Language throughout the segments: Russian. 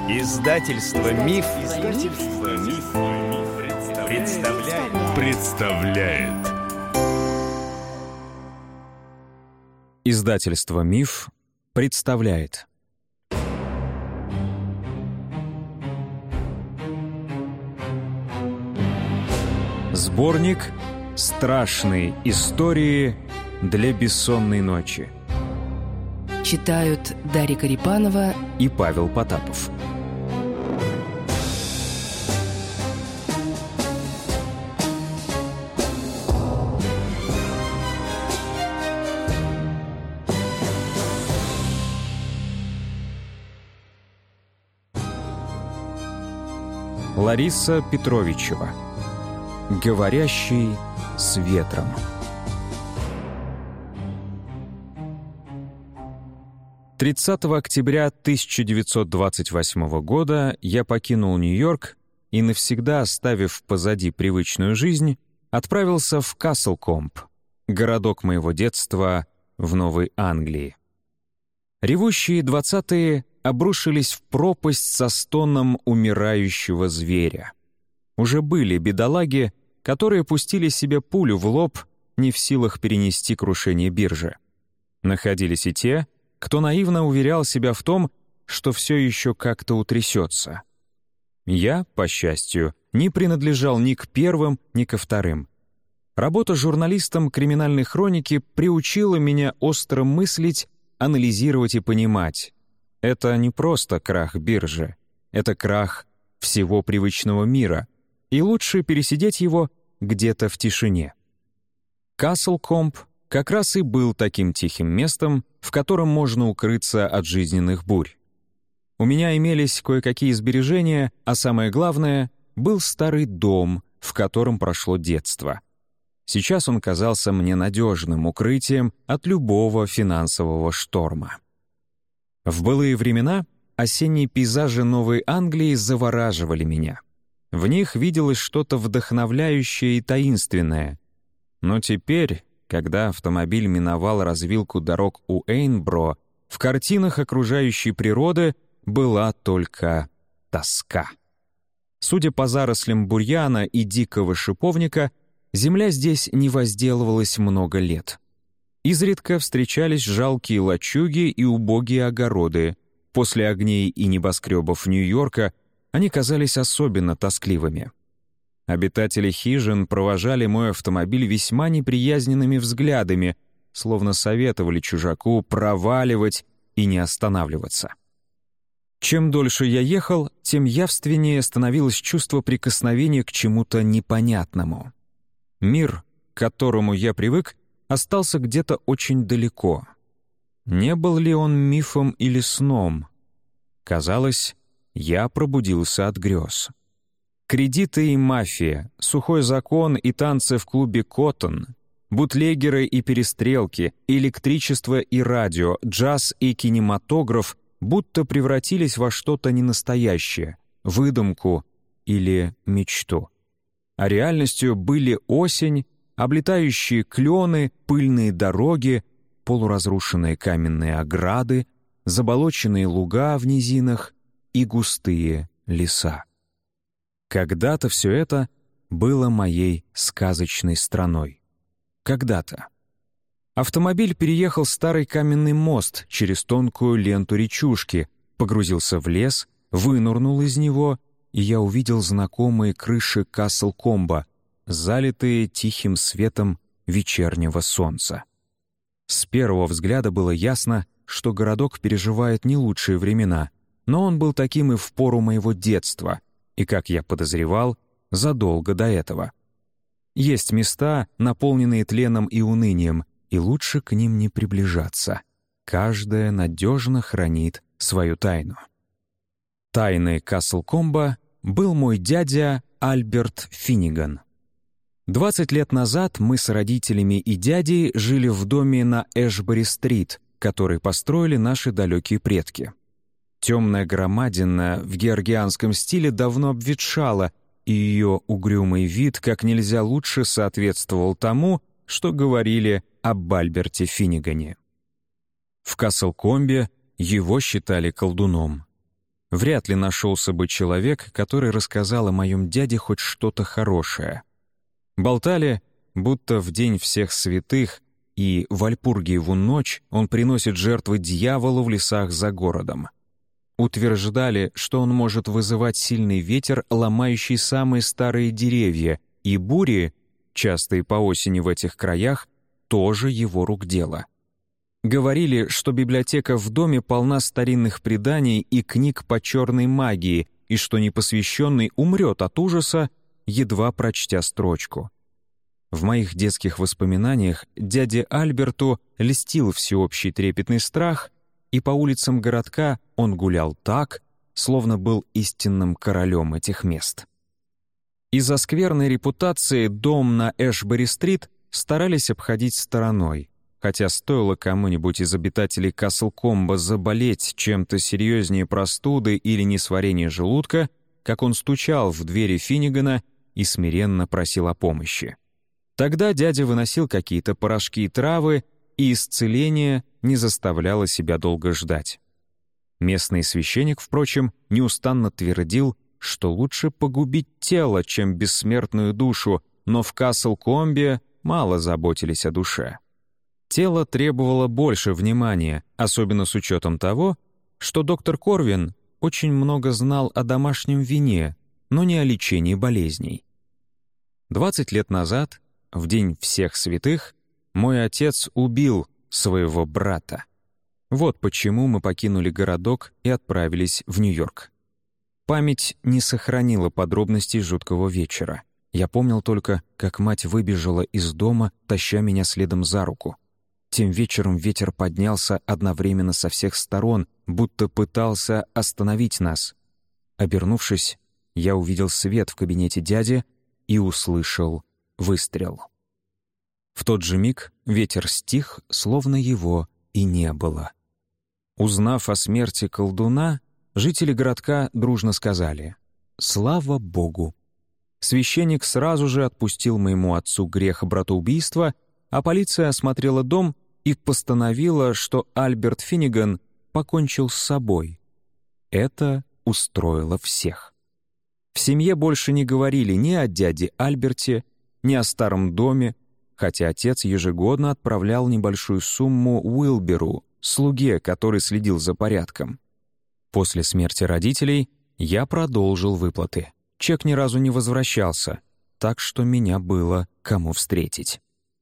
Издательство Миф, представляет. Издательство Миф представляет. Сборник «Страшные истории для бессонной ночи». Читают Дарья Карипанова и Павел Потапов. Лариса Петровичева. Говорящий с ветром. «30 октября 1928 года я покинул Нью-Йорк и, навсегда оставив позади привычную жизнь, отправился в Каслкомб, городок моего детства в Новой Англии. Ревущие 20-е обрушились в пропасть со стоном умирающего зверя. Уже были бедолаги, которые пустили себе пулю в лоб, не в силах перенести крушение биржи. Находились и те, кто наивно уверял себя в том, что все еще как-то утрясется. Я, по счастью, не принадлежал ни к первым, ни ко вторым. Работа журналистом криминальной хроники приучила меня остро мыслить, анализировать и понимать. Это не просто крах биржи, это крах всего привычного мира, и лучше пересидеть его где-то в тишине. Каслкомб как раз и был таким тихим местом, в котором можно укрыться от жизненных бурь. У меня имелись кое-какие сбережения, а самое главное — был старый дом, в котором прошло детство. Сейчас он казался мне надежным укрытием от любого финансового шторма. В былые времена осенние пейзажи Новой Англии завораживали меня. В них виделось что-то вдохновляющее и таинственное. Но теперь, когда автомобиль миновал развилку дорог у Эйнбро, в картинах окружающей природы была только тоска. Судя по зарослям бурьяна и дикого шиповника, земля здесь не возделывалась много лет. Изредка встречались жалкие лачуги и убогие огороды. После огней и небоскребов Нью-Йорка они казались особенно тоскливыми. Обитатели хижин провожали мой автомобиль весьма неприязненными взглядами, словно советовали чужаку проваливать и не останавливаться. Чем дольше я ехал, тем явственнее становилось чувство прикосновения к чему-то непонятному. Мир, к которому я привык, остался где-то очень далеко. Не был ли он мифом или сном? Казалось, я пробудился от грез. Кредиты и мафия, сухой закон и танцы в клубе «Коттон», бутлегеры и перестрелки, электричество и радио, джаз и кинематограф будто превратились во что-то ненастоящее, выдумку или мечту. А реальностью были осень, облетающие клены, пыльные дороги, полуразрушенные каменные ограды, заболоченные луга в низинах и густые леса. Когда-то все это было моей сказочной страной. Когда-то. Автомобиль переехал старый каменный мост через тонкую ленту речушки, погрузился в лес, вынырнул из него, и я увидел знакомые крыши Каслкомба, залитые тихим светом вечернего солнца. С первого взгляда было ясно, что городок переживает не лучшие времена, но он был таким и в пору моего детства, и, как я подозревал, задолго до этого. Есть места, наполненные тленом и унынием, и лучше к ним не приближаться. Каждая надежно хранит свою тайну. Тайной Каслкомба был мой дядя Альберт Финниган. 20 лет назад мы с родителями и дядей жили в доме на Эшбери-стрит, который построили наши далекие предки. Темная громадина в георгианском стиле давно обветшала, и ее угрюмый вид как нельзя лучше соответствовал тому, что говорили об Альберте Финнигане. В Каслкомбе его считали колдуном. Вряд ли нашелся бы человек, который рассказал о моем дяде хоть что-то хорошее. Болтали, будто в день всех святых и Вальпургиеву ночь он приносит жертвы дьяволу в лесах за городом. Утверждали, что он может вызывать сильный ветер, ломающий самые старые деревья, и бури, частые по осени в этих краях, тоже его рук дело. Говорили, что библиотека в доме полна старинных преданий и книг по черной магии, и что непосвященный умрет от ужаса, едва прочтя строчку. В моих детских воспоминаниях дяде Альберту льстил всеобщий трепетный страх, и по улицам городка он гулял так, словно был истинным королем этих мест. Из-за скверной репутации дом на Эшбери-стрит старались обходить стороной, хотя стоило кому-нибудь из обитателей Касл-Комбо заболеть чем-то серьезнее простуды или несварения желудка, как он стучал в двери Финнигана и смиренно просил о помощи. Тогда дядя выносил какие-то порошки и травы, и исцеление не заставляло себя долго ждать. Местный священник, впрочем, неустанно твердил, что лучше погубить тело, чем бессмертную душу, но в Касл-Комбе мало заботились о душе. Тело требовало больше внимания, особенно с учетом того, что доктор Корвин очень много знал о домашнем вине, но не о лечении болезней. 20 лет назад, в День всех святых, мой отец убил своего брата. Вот почему мы покинули городок и отправились в Нью-Йорк. Память не сохранила подробностей жуткого вечера. Я помнил только, как мать выбежала из дома, таща меня следом за руку. Тем вечером ветер поднялся одновременно со всех сторон, будто пытался остановить нас. Обернувшись, я увидел свет в кабинете дяди и услышал выстрел. В тот же миг ветер стих, словно его и не было. Узнав о смерти колдуна, жители городка дружно сказали: «Слава Богу!». Священник сразу же отпустил моему отцу грех братоубийства, а полиция осмотрела дом и постановила, что Альберт Финниган покончил с собой. Это устроило всех. В семье больше не говорили ни о дяде Альберте, ни о старом доме, хотя отец ежегодно отправлял небольшую сумму Уилберу, слуге, который следил за порядком. После смерти родителей я продолжил выплаты. Чек ни разу не возвращался, так что меня было кому встретить.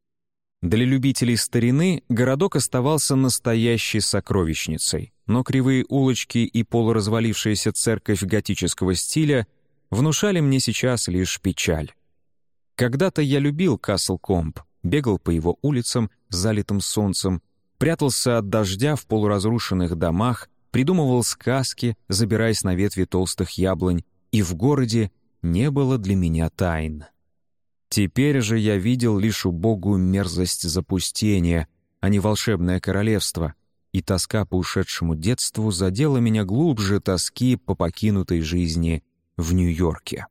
Для любителей старины городок оставался настоящей сокровищницей, но кривые улочки и полуразвалившаяся церковь готического стиля внушали мне сейчас лишь печаль. Когда-то я любил Касл-Комб, бегал по его улицам, залитым солнцем, прятался от дождя в полуразрушенных домах, придумывал сказки, забираясь на ветви толстых яблонь, и в городе не было для меня тайн. Теперь же я видел лишь убогую мерзость запустения, а не волшебное королевство, и тоска по ушедшему детству задела меня глубже тоски по покинутой жизни в Нью-Йорке.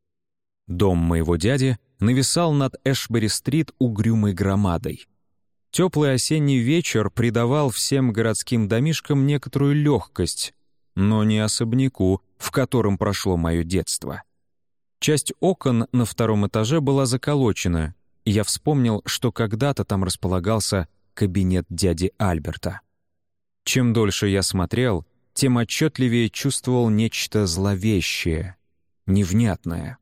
Дом моего дяди нависал над Эшбери-стрит угрюмой громадой. Теплый осенний вечер придавал всем городским домишкам некоторую легкость, но не особняку, в котором прошло мое детство. Часть окон на втором этаже была заколочена, и я вспомнил, что когда-то там располагался кабинет дяди Альберта. Чем дольше я смотрел, тем отчетливее чувствовал нечто зловещее, невнятное.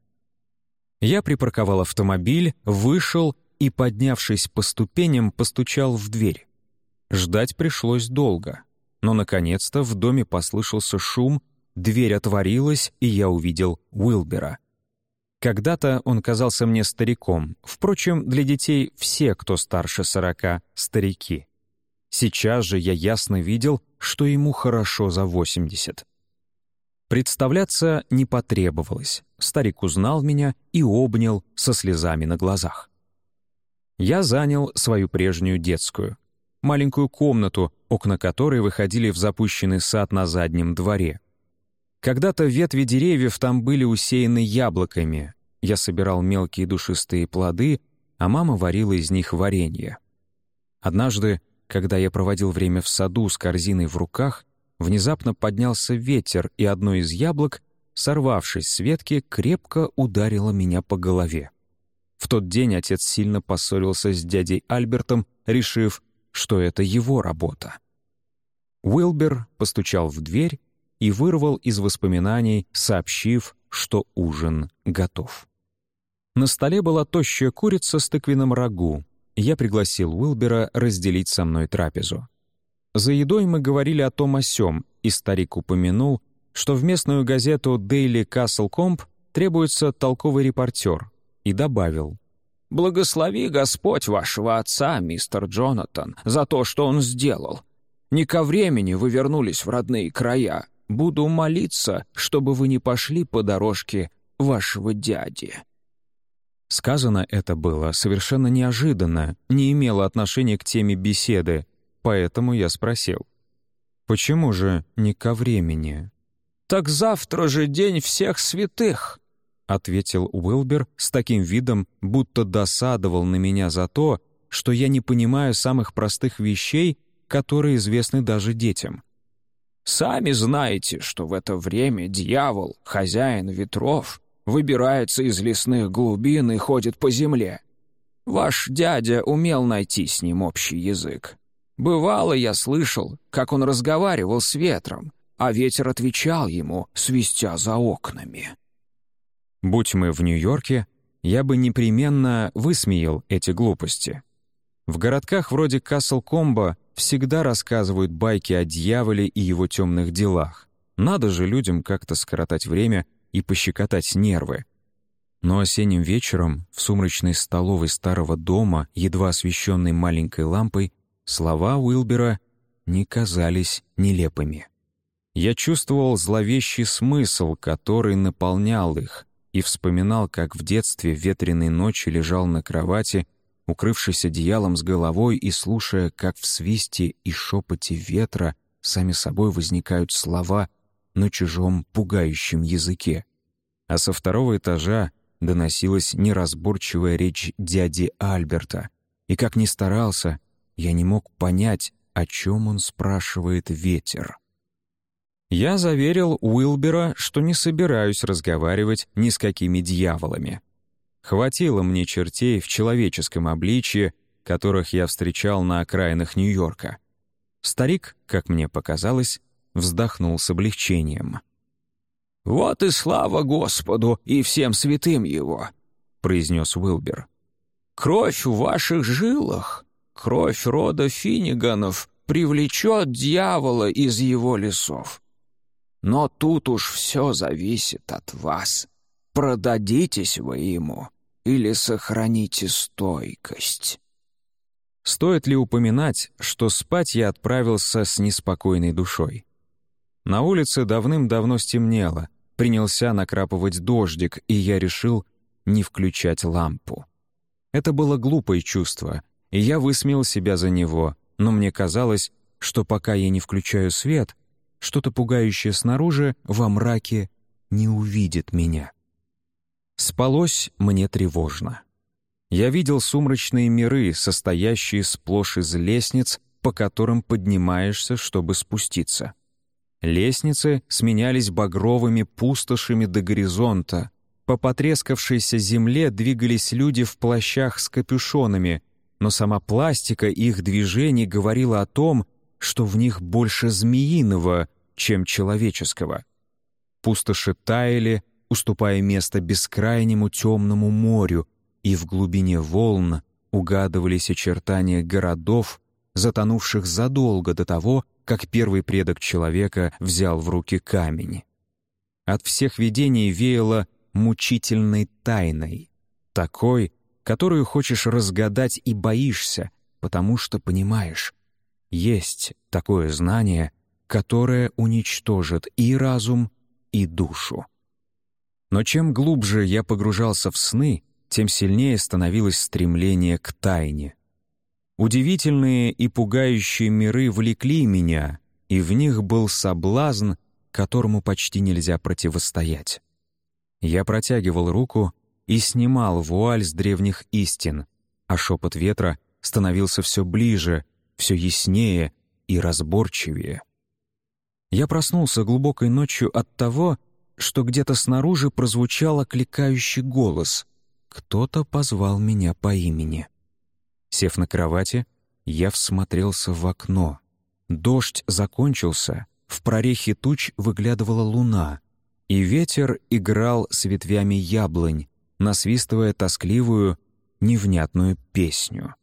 Я припарковал автомобиль, вышел и, поднявшись по ступеням, постучал в дверь. Ждать пришлось долго, но, наконец-то, в доме послышался шум, дверь отворилась, и я увидел Уилбера. Когда-то он казался мне стариком. Впрочем, для детей все, кто старше 40, старики. Сейчас же я ясно видел, что ему хорошо за 80. Представляться не потребовалось. Старик узнал меня и обнял со слезами на глазах. Я занял свою прежнюю детскую, маленькую комнату, окна которой выходили в запущенный сад на заднем дворе. Когда-то ветви деревьев там были усеяны яблоками. Я собирал мелкие душистые плоды, а мама варила из них варенье. Однажды, когда я проводил время в саду с корзиной в руках, внезапно поднялся ветер, и одно из яблок, сорвавшись с ветки, крепко ударило меня по голове. В тот день отец сильно поссорился с дядей Альбертом, решив, что это его работа. Уилбер постучал в дверь и вырвал из воспоминаний, сообщив, что ужин готов. На столе была тощая курица с тыквенным рагу. Я пригласил Уилбера разделить со мной трапезу. За едой мы говорили о том о сём, и старик упомянул, что в местную газету Daily Castle Comp требуется толковый репортер, и добавил: «Благослови Господь вашего отца, мистер Джонатан, за то, что он сделал. Не ко времени вы вернулись в родные края. Буду молиться, чтобы вы не пошли по дорожке вашего дяди». Сказано это было совершенно неожиданно, не имело отношения к теме беседы, поэтому я спросил: «Почему же не ко времени?» «Так завтра же день всех святых», — ответил Уилбер с таким видом, будто досадовал на меня за то, что я не понимаю самых простых вещей, которые известны даже детям. «Сами знаете, что в это время дьявол, хозяин ветров, выбирается из лесных глубин и ходит по земле. Ваш дядя умел найти с ним общий язык. Бывало, я слышал, как он разговаривал с ветром, а ветер отвечал ему, свистя за окнами». Будь мы в Нью-Йорке, я бы непременно высмеял эти глупости. В городках вроде Касл-Комбо всегда рассказывают байки о дьяволе и его темных делах. Надо же людям как-то скоротать время и пощекотать нервы. Но осенним вечером в сумрачной столовой старого дома, едва освещенной маленькой лампой, слова Уилбера не казались нелепыми. Я чувствовал зловещий смысл, который наполнял их, и вспоминал, как в детстве в ветреной ночи лежал на кровати, укрывшись одеялом с головой и слушая, как в свисте и шепоте ветра сами собой возникают слова на чужом пугающем языке. А со второго этажа доносилась неразборчивая речь дяди Альберта, и как ни старался, я не мог понять, о чем он спрашивает ветер. Я заверил Уилбера, что не собираюсь разговаривать ни с какими дьяволами. Хватило мне чертей в человеческом обличье, которых я встречал на окраинах Нью-Йорка. Старик, как мне показалось, вздохнул с облегчением. «Вот и слава Господу и всем святым Его», — произнес Уилбер. «Кровь в ваших жилах, кровь рода Финниганов привлечет дьявола из его лесов. Но тут уж все зависит от вас. Продадитесь вы ему или сохраните стойкость». Стоит ли упоминать, что спать я отправился с неспокойной душой? На улице давным-давно стемнело, принялся накрапывать дождик, и я решил не включать лампу. Это было глупое чувство, и я высмеял себя за него, но мне казалось, что пока я не включаю свет, что-то пугающее снаружи во мраке не увидит меня. Спалось мне тревожно. Я видел сумрачные миры, состоящие сплошь из лестниц, по которым поднимаешься, чтобы спуститься. Лестницы сменялись багровыми пустошами до горизонта. По потрескавшейся земле двигались люди в плащах с капюшонами, но сама пластика их движений говорила о том, что в них больше змеиного, чем человеческого. Пустоши таяли, уступая место бескрайнему темному морю, и в глубине волн угадывались очертания городов, затонувших задолго до того, как первый предок человека взял в руки камень. От всех видений веяло мучительной тайной, такой, которую хочешь разгадать и боишься, потому что понимаешь, есть такое знание, которое уничтожит и разум, и душу. Но чем глубже я погружался в сны, тем сильнее становилось стремление к тайне. Удивительные и пугающие миры влекли меня, и в них был соблазн, которому почти нельзя противостоять. Я протягивал руку и снимал вуаль с древних истин, а шепот ветра становился все ближе, все яснее и разборчивее. Я проснулся глубокой ночью от того, что где-то снаружи прозвучал окликающий голос. Кто-то позвал меня по имени. Сев на кровати, я всмотрелся в окно. Дождь закончился, в прорехе туч выглядывала луна, и ветер играл с ветвями яблонь, насвистывая тоскливую, невнятную песню.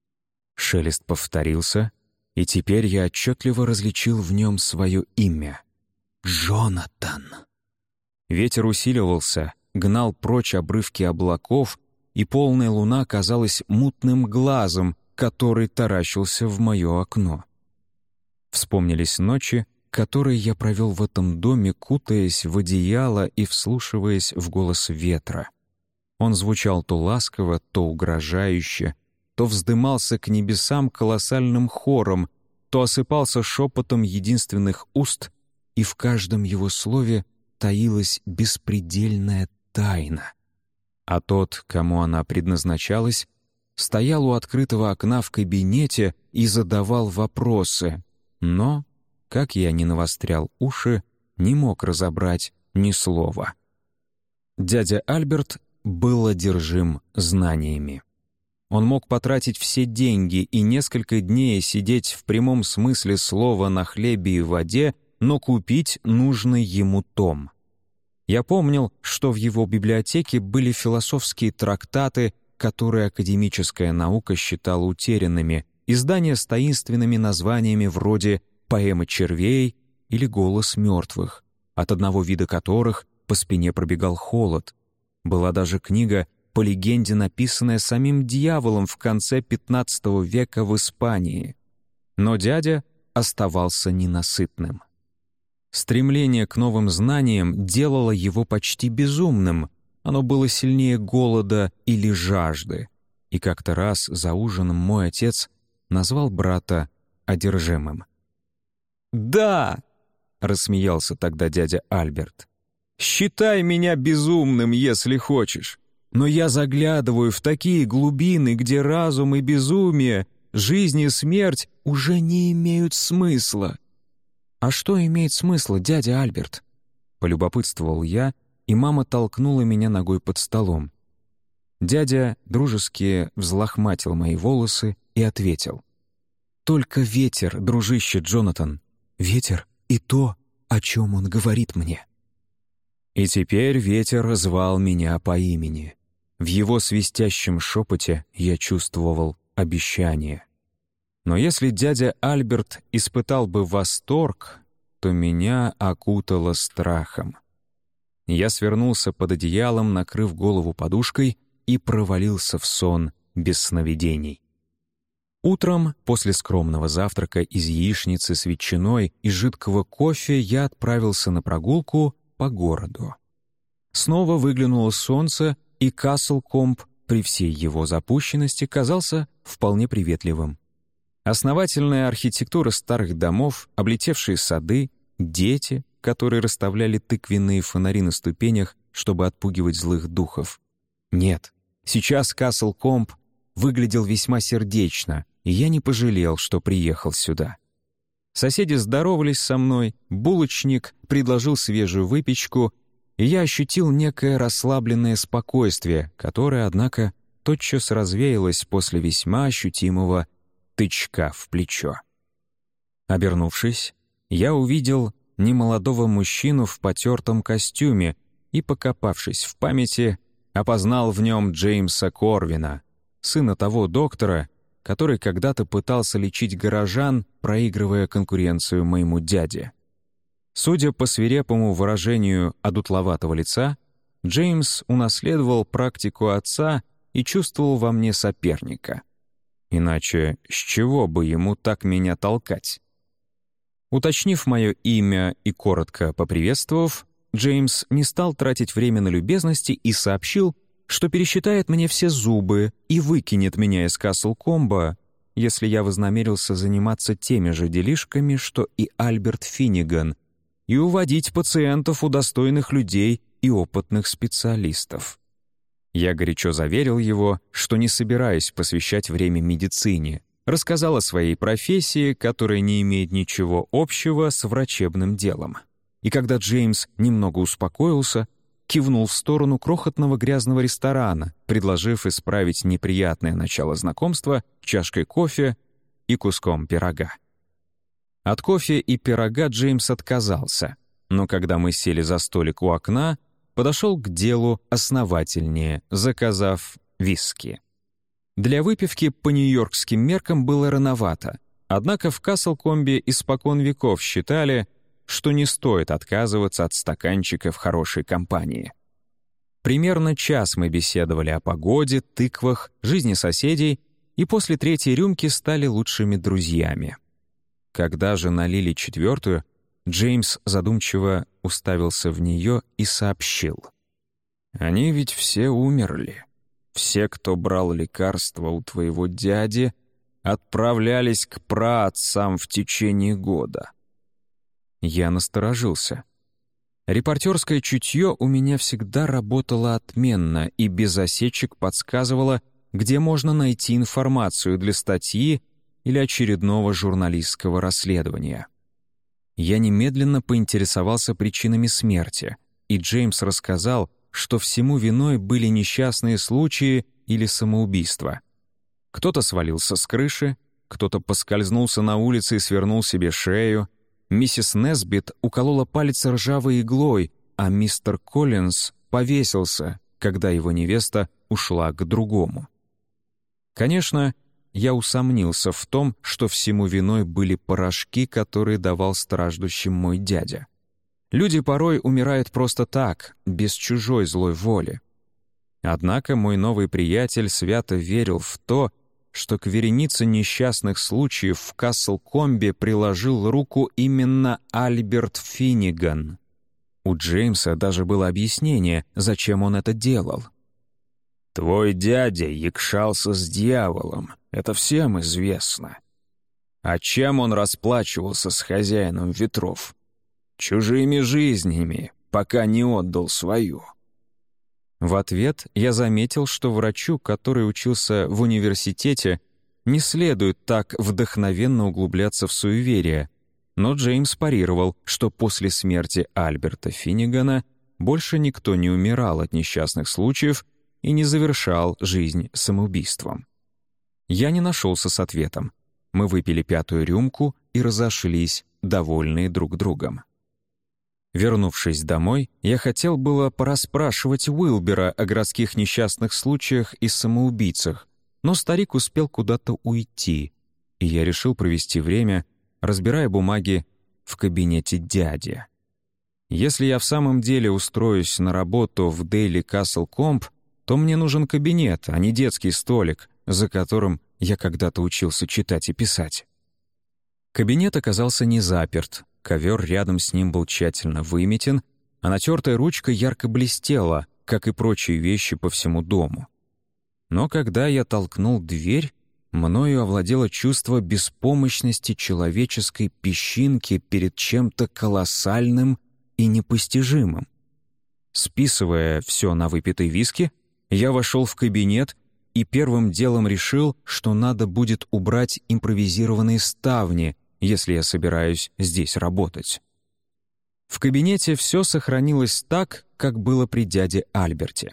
Шелест повторился, и теперь я отчетливо различил в нем свое имя — Джонатан. Ветер усиливался, гнал прочь обрывки облаков, и полная луна казалась мутным глазом, который таращился в мое окно. Вспомнились ночи, которые я провел в этом доме, кутаясь в одеяло и вслушиваясь в голос ветра. Он звучал то ласково, то угрожающе, то вздымался к небесам колоссальным хором, то осыпался шепотом единственных уст, и в каждом его слове таилась беспредельная тайна. А тот, кому она предназначалась, стоял у открытого окна в кабинете и задавал вопросы, но, как я ни навострял уши, не мог разобрать ни слова. Дядя Альберт был одержим знаниями. Он мог потратить все деньги и несколько дней сидеть в прямом смысле слова на хлебе и воде, но купить нужный ему том. Я помнил, что в его библиотеке были философские трактаты, которые академическая наука считала утерянными, издания с таинственными названиями вроде «Поэма червей» или «Голос мертвых», от одного вида которых по спине пробегал холод. Была даже книга, по легенде написанная самим дьяволом в конце XV века в Испании. Но дядя оставался ненасытным. Стремление к новым знаниям делало его почти безумным, оно было сильнее голода или жажды. И как-то раз за ужином мой отец назвал брата одержимым. «Да!» — рассмеялся тогда дядя Альберт. «Считай меня безумным, если хочешь. Но я заглядываю в такие глубины, где разум и безумие, жизнь и смерть уже не имеют смысла». «А что имеет смысл, дядя Альберт?» — полюбопытствовал я, и мама толкнула меня ногой под столом. Дядя дружески взлохматил мои волосы и ответил. «Только ветер, дружище Джонатан, ветер и то, о чем он говорит мне». И теперь ветер звал меня по имени. В его свистящем шепоте я чувствовал обещание. Но если дядя Альберт испытал бы восторг, то меня окутало страхом. Я свернулся под одеялом, накрыв голову подушкой, и провалился в сон без сновидений. Утром, после скромного завтрака из яичницы с ветчиной и жидкого кофе, я отправился на прогулку по городу. Снова выглянуло солнце, и Касл-Комб при всей его запущенности казался вполне приветливым. Основательная архитектура старых домов, облетевшие сады, дети, которые расставляли тыквенные фонари на ступенях, чтобы отпугивать злых духов. Нет, сейчас Касл-Комб выглядел весьма сердечно, и я не пожалел, что приехал сюда. Соседи здоровались со мной, булочник предложил свежую выпечку, и я ощутил некое расслабленное спокойствие, которое, однако, тотчас развеялось после весьма ощутимого тычка в плечо. Обернувшись, я увидел немолодого мужчину в потертом костюме и, покопавшись в памяти, опознал в нем Джеймса Корвина, сына того доктора, который когда-то пытался лечить горожан, проигрывая конкуренцию моему дяде. Судя по свирепому выражению одутловатого лица, Джеймс унаследовал практику отца и чувствовал во мне соперника. Иначе с чего бы ему так меня толкать? Уточнив мое имя и коротко поприветствовав, Джеймс не стал тратить время на любезности и сообщил, что пересчитает мне все зубы и выкинет меня из Касл-Комба, если я вознамерился заниматься теми же делишками, что и Альберт Финниган, и уводить пациентов у достойных людей и опытных специалистов. Я горячо заверил его, что не собираюсь посвящать время медицине, рассказал о своей профессии, которая не имеет ничего общего с врачебным делом. И когда Джеймс немного успокоился, кивнул в сторону крохотного грязного ресторана, предложив исправить неприятное начало знакомства чашкой кофе и куском пирога. От кофе и пирога Джеймс отказался, но когда мы сели за столик у окна, подошел к делу основательнее, заказав виски. Для выпивки по нью-йоркским меркам было рановато, однако в Каслкомбе испокон веков считали, что не стоит отказываться от стаканчика в хорошей компании. Примерно час мы беседовали о погоде, тыквах, жизни соседей и после третьей рюмки стали лучшими друзьями. Когда же налили четвертую, Джеймс задумчиво уставился в нее и сообщил. «Они ведь все умерли. Все, кто брал лекарства у твоего дяди, отправлялись к праотцам в течение года». Я насторожился. Репортерское чутье у меня всегда работало отменно и без осечек подсказывало, где можно найти информацию для статьи или очередного журналистского расследования. Я немедленно поинтересовался причинами смерти, и Джеймс рассказал, что всему виной были несчастные случаи или самоубийства. Кто-то свалился с крыши, кто-то поскользнулся на улице и свернул себе шею, миссис Несбит уколола палец ржавой иглой, а мистер Коллинз повесился, когда его невеста ушла к другому. Конечно, я усомнился в том, что всему виной были порошки, которые давал страждущим мой дядя. Люди порой умирают просто так, без чужой злой воли. Однако мой новый приятель свято верил в то, что к веренице несчастных случаев в Каслкомбе приложил руку именно Альберт Финниган. У Джеймса даже было объяснение, зачем он это делал. «Твой дядя якшался с дьяволом, это всем известно. А чем он расплачивался с хозяином ветров? Чужими жизнями, пока не отдал свою». В ответ я заметил, что врачу, который учился в университете, не следует так вдохновенно углубляться в суеверие, но Джеймс парировал, что после смерти Альберта Финнигана больше никто не умирал от несчастных случаев и не завершал жизнь самоубийством. Я не нашелся с ответом. Мы выпили 5-ю рюмку и разошлись, довольные друг другом. Вернувшись домой, я хотел было порасспрашивать Уилбера о городских несчастных случаях и самоубийцах, но старик успел куда-то уйти, и я решил провести время, разбирая бумаги в кабинете дяди. Если я в самом деле устроюсь на работу в Daily Castlecomb, то мне нужен кабинет, а не детский столик, за которым я когда-то учился читать и писать. Кабинет оказался не заперт, ковер рядом с ним был тщательно выметен, а натертая ручка ярко блестела, как и прочие вещи по всему дому. Но когда я толкнул дверь, мною овладело чувство беспомощности человеческой песчинки перед чем-то колоссальным и непостижимым. Списывая все на выпитый виски, я вошел в кабинет и первым делом решил, что надо будет убрать импровизированные ставни, если я собираюсь здесь работать. В кабинете все сохранилось так, как было при дяде Альберте.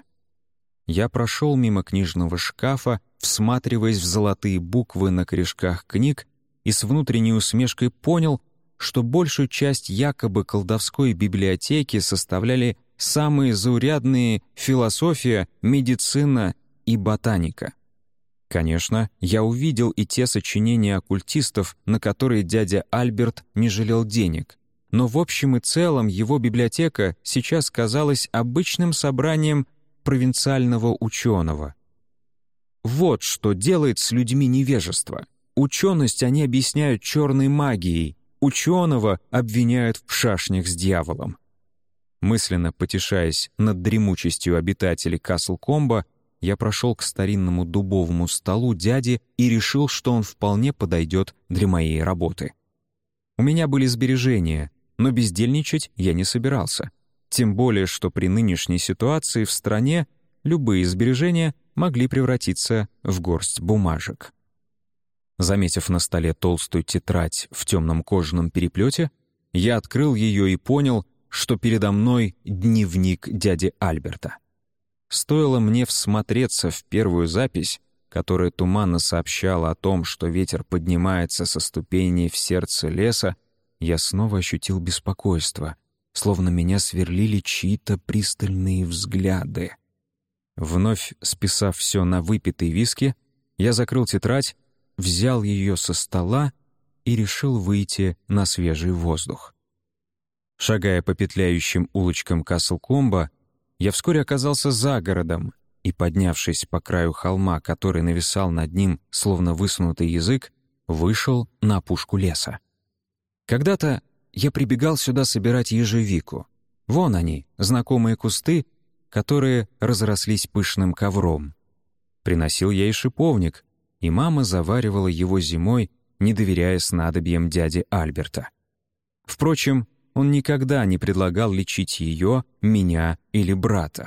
Я прошел мимо книжного шкафа, всматриваясь в золотые буквы на корешках книг, и с внутренней усмешкой понял, что большую часть якобы колдовской библиотеки составляли самые заурядные философия, медицина и ботаника. Конечно, я увидел и те сочинения оккультистов, на которые дядя Альберт не жалел денег, но в общем и целом его библиотека сейчас казалась обычным собранием провинциального ученого. Вот что делает с людьми невежество. Ученость они объясняют черной магией, ученого обвиняют в шашнях с дьяволом. Мысленно потешаясь над дремучестью обитателей Каслкомба, я прошел к старинному дубовому столу дяди и решил, что он вполне подойдет для моей работы. У меня были сбережения, но бездельничать я не собирался. Тем более, что при нынешней ситуации в стране любые сбережения могли превратиться в горсть бумажек. Заметив на столе толстую тетрадь в темном кожаном переплете, я открыл ее и понял, что передо мной дневник дяди Альберта. Стоило мне всмотреться в первую запись, которая туманно сообщала о том, что ветер поднимается со ступеней в сердце леса, я снова ощутил беспокойство, словно меня сверлили чьи-то пристальные взгляды. Вновь списав все на выпитый виски, я закрыл тетрадь, взял ее со стола и решил выйти на свежий воздух. Шагая по петляющим улочкам Касл-Комба, я вскоре оказался за городом и, поднявшись по краю холма, который нависал над ним, словно высунутый язык, вышел на опушку леса. Когда-то я прибегал сюда собирать ежевику. Вон они, знакомые кусты, которые разрослись пышным ковром. Приносил я и шиповник, и мама заваривала его зимой, не доверяя снадобьям дяди Альберта. Впрочем, он никогда не предлагал лечить ее, меня или брата.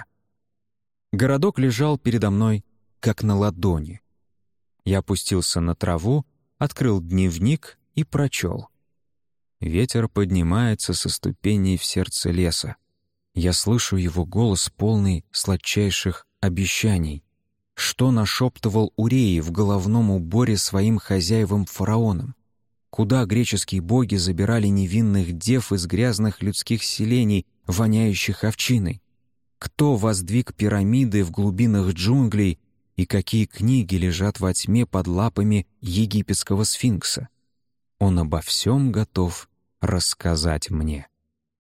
Городок лежал передо мной, как на ладони. Я опустился на траву, открыл дневник и прочел. Ветер поднимается со ступеней в сердце леса. Я слышу его голос, полный сладчайших обещаний. Что нашептывал Урей в головном уборе своим хозяевам-фараонам? Куда греческие боги забирали невинных дев из грязных людских селений, воняющих овчиной? Кто воздвиг пирамиды в глубинах джунглей и какие книги лежат во тьме под лапами египетского сфинкса? Он обо всем готов рассказать мне.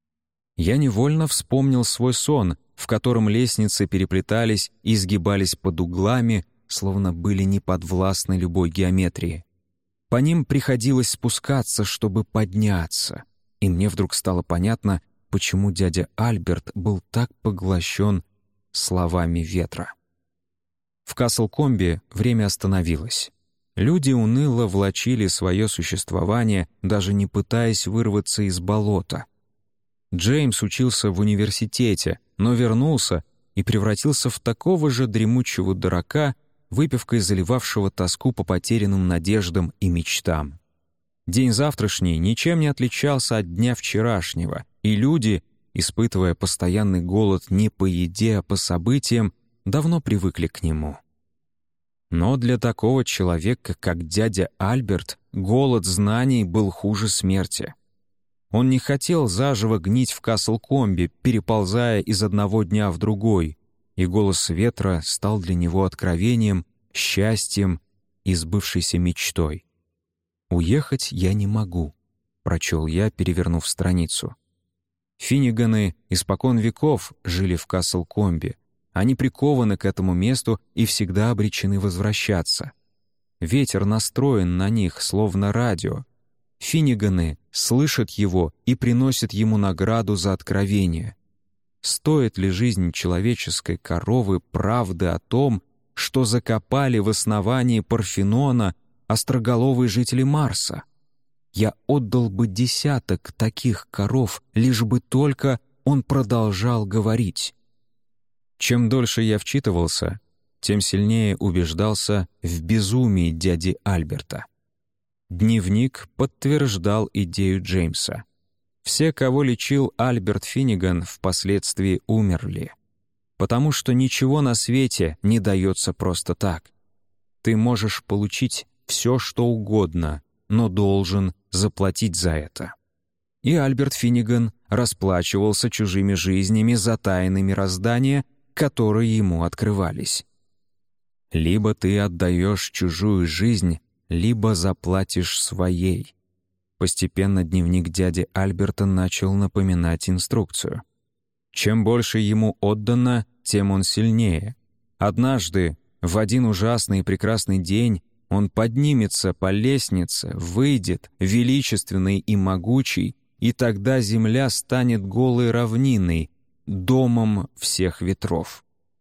Я невольно вспомнил свой сон, в котором лестницы переплетались и изгибались под углами, словно были неподвластны любой геометрии. По ним приходилось спускаться, чтобы подняться, и мне вдруг стало понятно, почему дядя Альберт был так поглощен словами ветра. В Касл-Комбе время остановилось. Люди уныло влачили свое существование, даже не пытаясь вырваться из болота. Джеймс учился в университете, но вернулся и превратился в такого же дремучего дурака, выпивкой заливавшего тоску по потерянным надеждам и мечтам. День завтрашний ничем не отличался от дня вчерашнего, и люди, испытывая постоянный голод не по еде, а по событиям, давно привыкли к нему. Но для такого человека, как дядя Альберт, голод знаний был хуже смерти. Он не хотел заживо гнить в Касл-Комбе, переползая из одного дня в другой, и голос ветра стал для него откровением, счастьем и сбывшейся мечтой. «Уехать я не могу», — прочел я, перевернув страницу. Финниганы испокон веков жили в Касл-Комбе. Они прикованы к этому месту и всегда обречены возвращаться. Ветер настроен на них, словно радио. Финниганы слышат его и приносят ему награду за откровение. Стоит ли жизнь человеческой коровы правды о том, что закопали в основании Парфенона остроголовые жители Марса? Я отдал бы 10 таких коров, лишь бы только он продолжал говорить. Чем дольше я вчитывался, тем сильнее убеждался в безумии дяди Альберта. Дневник подтверждал идею Джеймса. Все, кого лечил Альберт Финниган, впоследствии умерли. Потому что ничего на свете не дается просто так. Ты можешь получить все, что угодно, но должен заплатить за это. И Альберт Финниган расплачивался чужими жизнями за тайны мироздания, которые ему открывались. Либо ты отдаешь чужую жизнь, либо заплатишь своей. Постепенно дневник дяди Альберта начал напоминать инструкцию. Чем больше ему отдано, тем он сильнее. Однажды, в один ужасный и прекрасный день, он поднимется по лестнице, выйдет, величественный и могучий, и тогда земля станет голой равниной, домом всех ветров.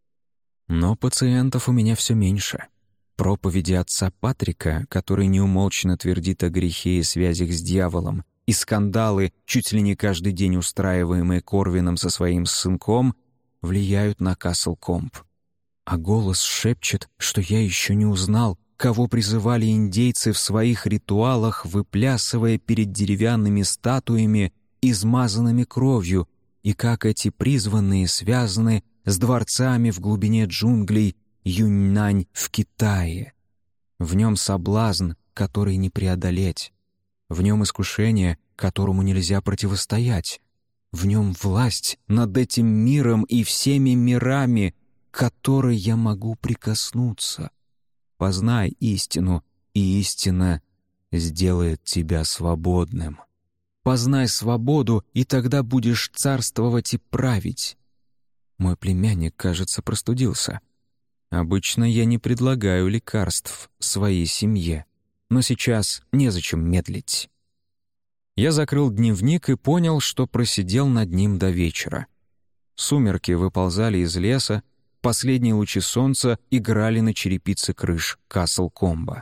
Но пациентов у меня все меньше. Проповеди отца Патрика, который неумолчно твердит о грехе и связях с дьяволом, и скандалы, чуть ли не каждый день устраиваемые Корвином со своим сынком, влияют на Касл-Комб. А голос шепчет, что я еще не узнал, кого призывали индейцы в своих ритуалах, выплясывая перед деревянными статуями, измазанными кровью, и как эти призванные связаны с дворцами в глубине джунглей Юньнань в Китае. В нем соблазн, который не преодолеть. В нем искушение, которому нельзя противостоять. В нем власть над этим миром и всеми мирами, к которой я могу прикоснуться. Познай истину, и истина сделает тебя свободным. Познай свободу, и тогда будешь царствовать и править. Мой племянник, кажется, простудился. Обычно я не предлагаю лекарств своей семье, но сейчас незачем медлить. Я закрыл дневник и понял, что просидел над ним до вечера. Сумерки выползали из леса, последние лучи солнца играли на черепице крыш Касл-Комбо.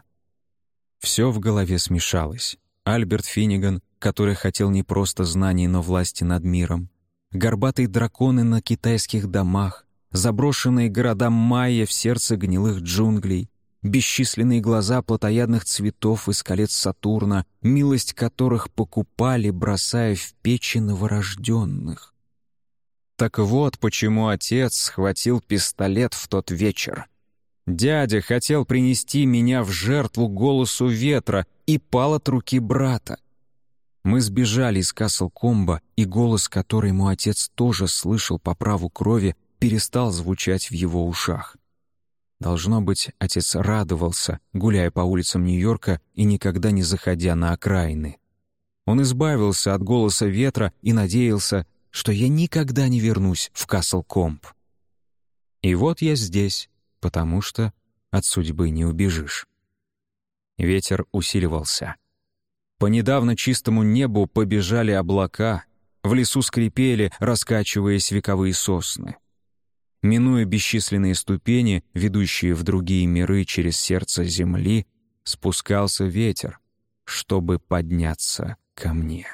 Все в голове смешалось. Альберт Финниган, который хотел не просто знаний, но власти над миром, горбатые драконы на китайских домах, заброшенные города майя в сердце гнилых джунглей, бесчисленные глаза плотоядных цветов из колец Сатурна, милость которых покупали, бросая в печи новорожденных. Так вот, почему отец схватил пистолет в тот вечер. Дядя хотел принести меня в жертву голосу ветра и пал от руки брата. Мы сбежали из Касл-Комбо, и голос, который мой отец тоже слышал по праву крови, перестал звучать в его ушах. Должно быть, отец радовался, гуляя по улицам Нью-Йорка и никогда не заходя на окраины. Он избавился от голоса ветра и надеялся, что я никогда не вернусь в Касл-Комб. И вот я здесь, потому что от судьбы не убежишь. Ветер усиливался. По недавно чистому небу побежали облака, в лесу скрипели, раскачиваясь вековые сосны. Минуя бесчисленные ступени, ведущие в другие миры через сердце земли, спускался ветер, чтобы подняться ко мне.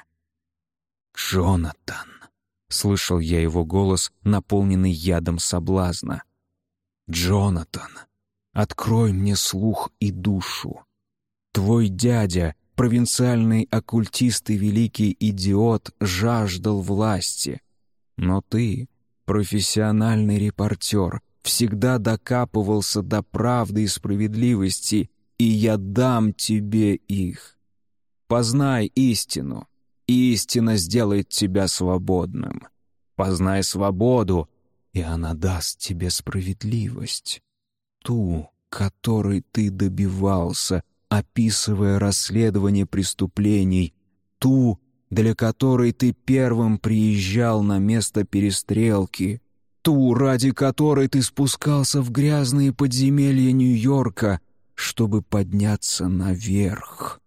«Джонатан!» — слышал я его голос, наполненный ядом соблазна. «Джонатан, открой мне слух и душу. Твой дядя, провинциальный оккультист и великий идиот, жаждал власти. Но ты, профессиональный репортер, всегда докапывался до правды и справедливости, и я дам тебе их. Познай истину, и истина сделает тебя свободным. Познай свободу, и она даст тебе справедливость. Ту, которой ты добивался, описывая расследование преступлений, ту, для которой ты первым приезжал на место перестрелки, ту, ради которой ты спускался в грязные подземелья Нью-Йорка, чтобы подняться наверх.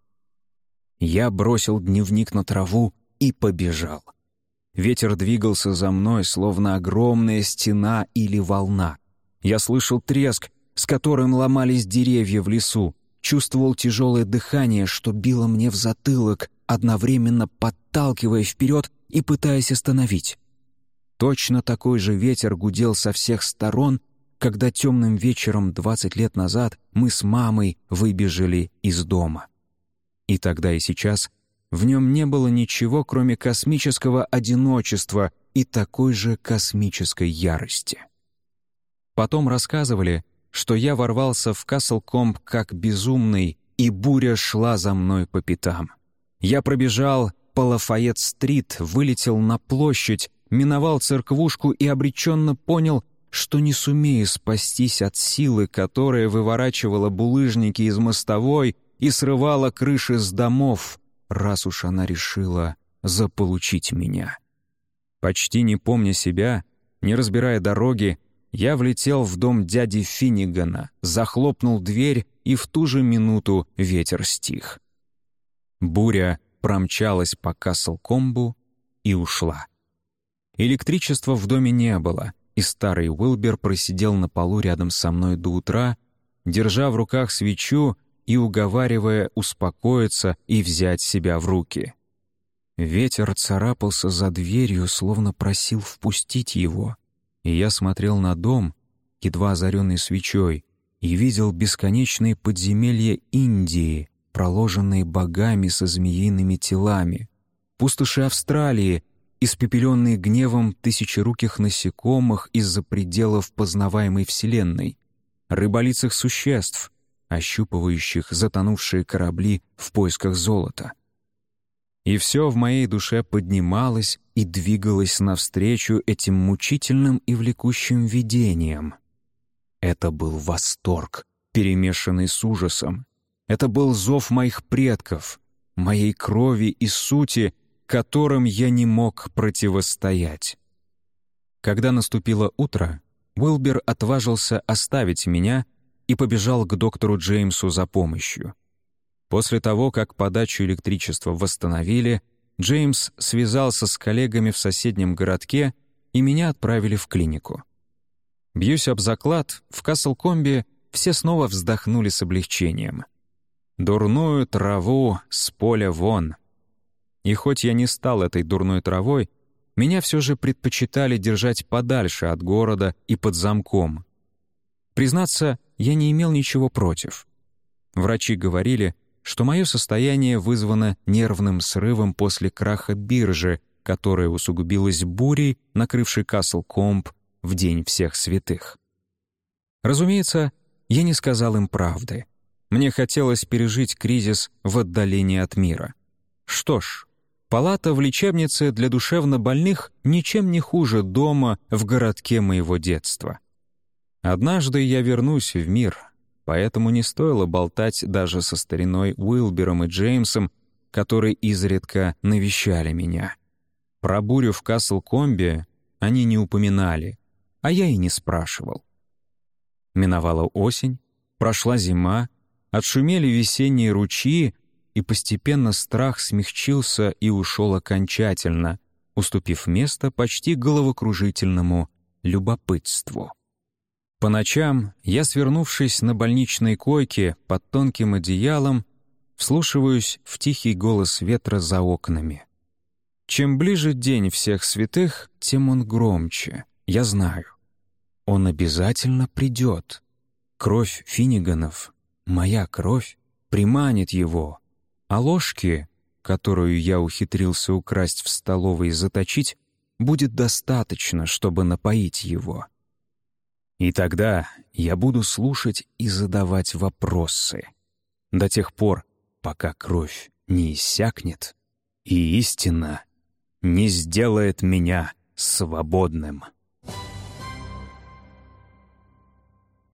Я бросил дневник на траву и побежал. Ветер двигался за мной, словно огромная стена или волна. Я слышал треск, с которым ломались деревья в лесу, чувствовал тяжелое дыхание, что било мне в затылок, одновременно подталкивая вперед и пытаясь остановить. Точно такой же ветер гудел со всех сторон, когда темным вечером 20 лет назад мы с мамой выбежали из дома. И тогда, и сейчас в нем не было ничего, кроме космического одиночества и такой же космической ярости. Потом рассказывали, что я ворвался в Касл-Комб как безумный, и буря шла за мной по пятам. Я пробежал по Лафайет-стрит, вылетел на площадь, миновал церквушку и обреченно понял, что не сумею спастись от силы, которая выворачивала булыжники из мостовой и срывала крыши с домов, раз уж она решила заполучить меня. Почти не помня себя, не разбирая дороги, я влетел в дом дяди Финнигана, захлопнул дверь, и в ту же минуту ветер стих. Буря промчалась по Касл-Комбу и ушла. Электричества в доме не было, и старый Уилбер просидел на полу рядом со мной до утра, держа в руках свечу и уговаривая успокоиться и взять себя в руки. Ветер царапался за дверью, словно просил впустить его, и я смотрел на дом, едва озаренный свечой, и видел бесконечные подземелья Индии, проложенные богами со змеиными телами, пустоши Австралии, испепеленные гневом тысячеруких насекомых из-за пределов познаваемой Вселенной, рыболицых существ, ощупывающих затонувшие корабли в поисках золота. И все в моей душе поднималось и двигалось навстречу этим мучительным и влекущим видениям. Это был восторг, перемешанный с ужасом. Это был зов моих предков, моей крови и сути, которым я не мог противостоять. Когда наступило утро, Уилбер отважился оставить меня и побежал к доктору Джеймсу за помощью. После того, как подачу электричества восстановили, Джеймс связался с коллегами в соседнем городке, и меня отправили в клинику. Бьюсь об заклад, в Каслкомбе все снова вздохнули с облегчением. Дурную траву с поля вон. И хоть я не стал этой дурной травой, меня все же предпочитали держать подальше от города и под замком. Признаться, я не имел ничего против. Врачи говорили, что мое состояние вызвано нервным срывом после краха биржи, которая усугубилась бурей, накрывшей Каслкомб в День всех святых. Разумеется, я не сказал им правды. Мне хотелось пережить кризис в отдалении от мира. Что ж, палата в лечебнице для душевнобольных ничем не хуже дома в городке моего детства. Однажды я вернусь в мир, поэтому не стоило болтать даже со стариной Уилбером и Джеймсом, которые изредка навещали меня. Про бурю в Каслкомбе они не упоминали, а я и не спрашивал. Миновала осень, прошла зима, отшумели весенние ручьи, и постепенно страх смягчился и ушел окончательно, уступив место почти головокружительному любопытству. По ночам я, свернувшись на больничной койке под тонким одеялом, вслушиваюсь в тихий голос ветра за окнами. Чем ближе день всех святых, тем он громче, я знаю. Он обязательно придет. Кровь Финниганов, моя кровь, приманит его, а ложки, которую я ухитрился украсть в столовой и заточить, будет достаточно, чтобы напоить его. И тогда я буду слушать и задавать вопросы. До тех пор, пока кровь не иссякнет, и истина не сделает меня свободным.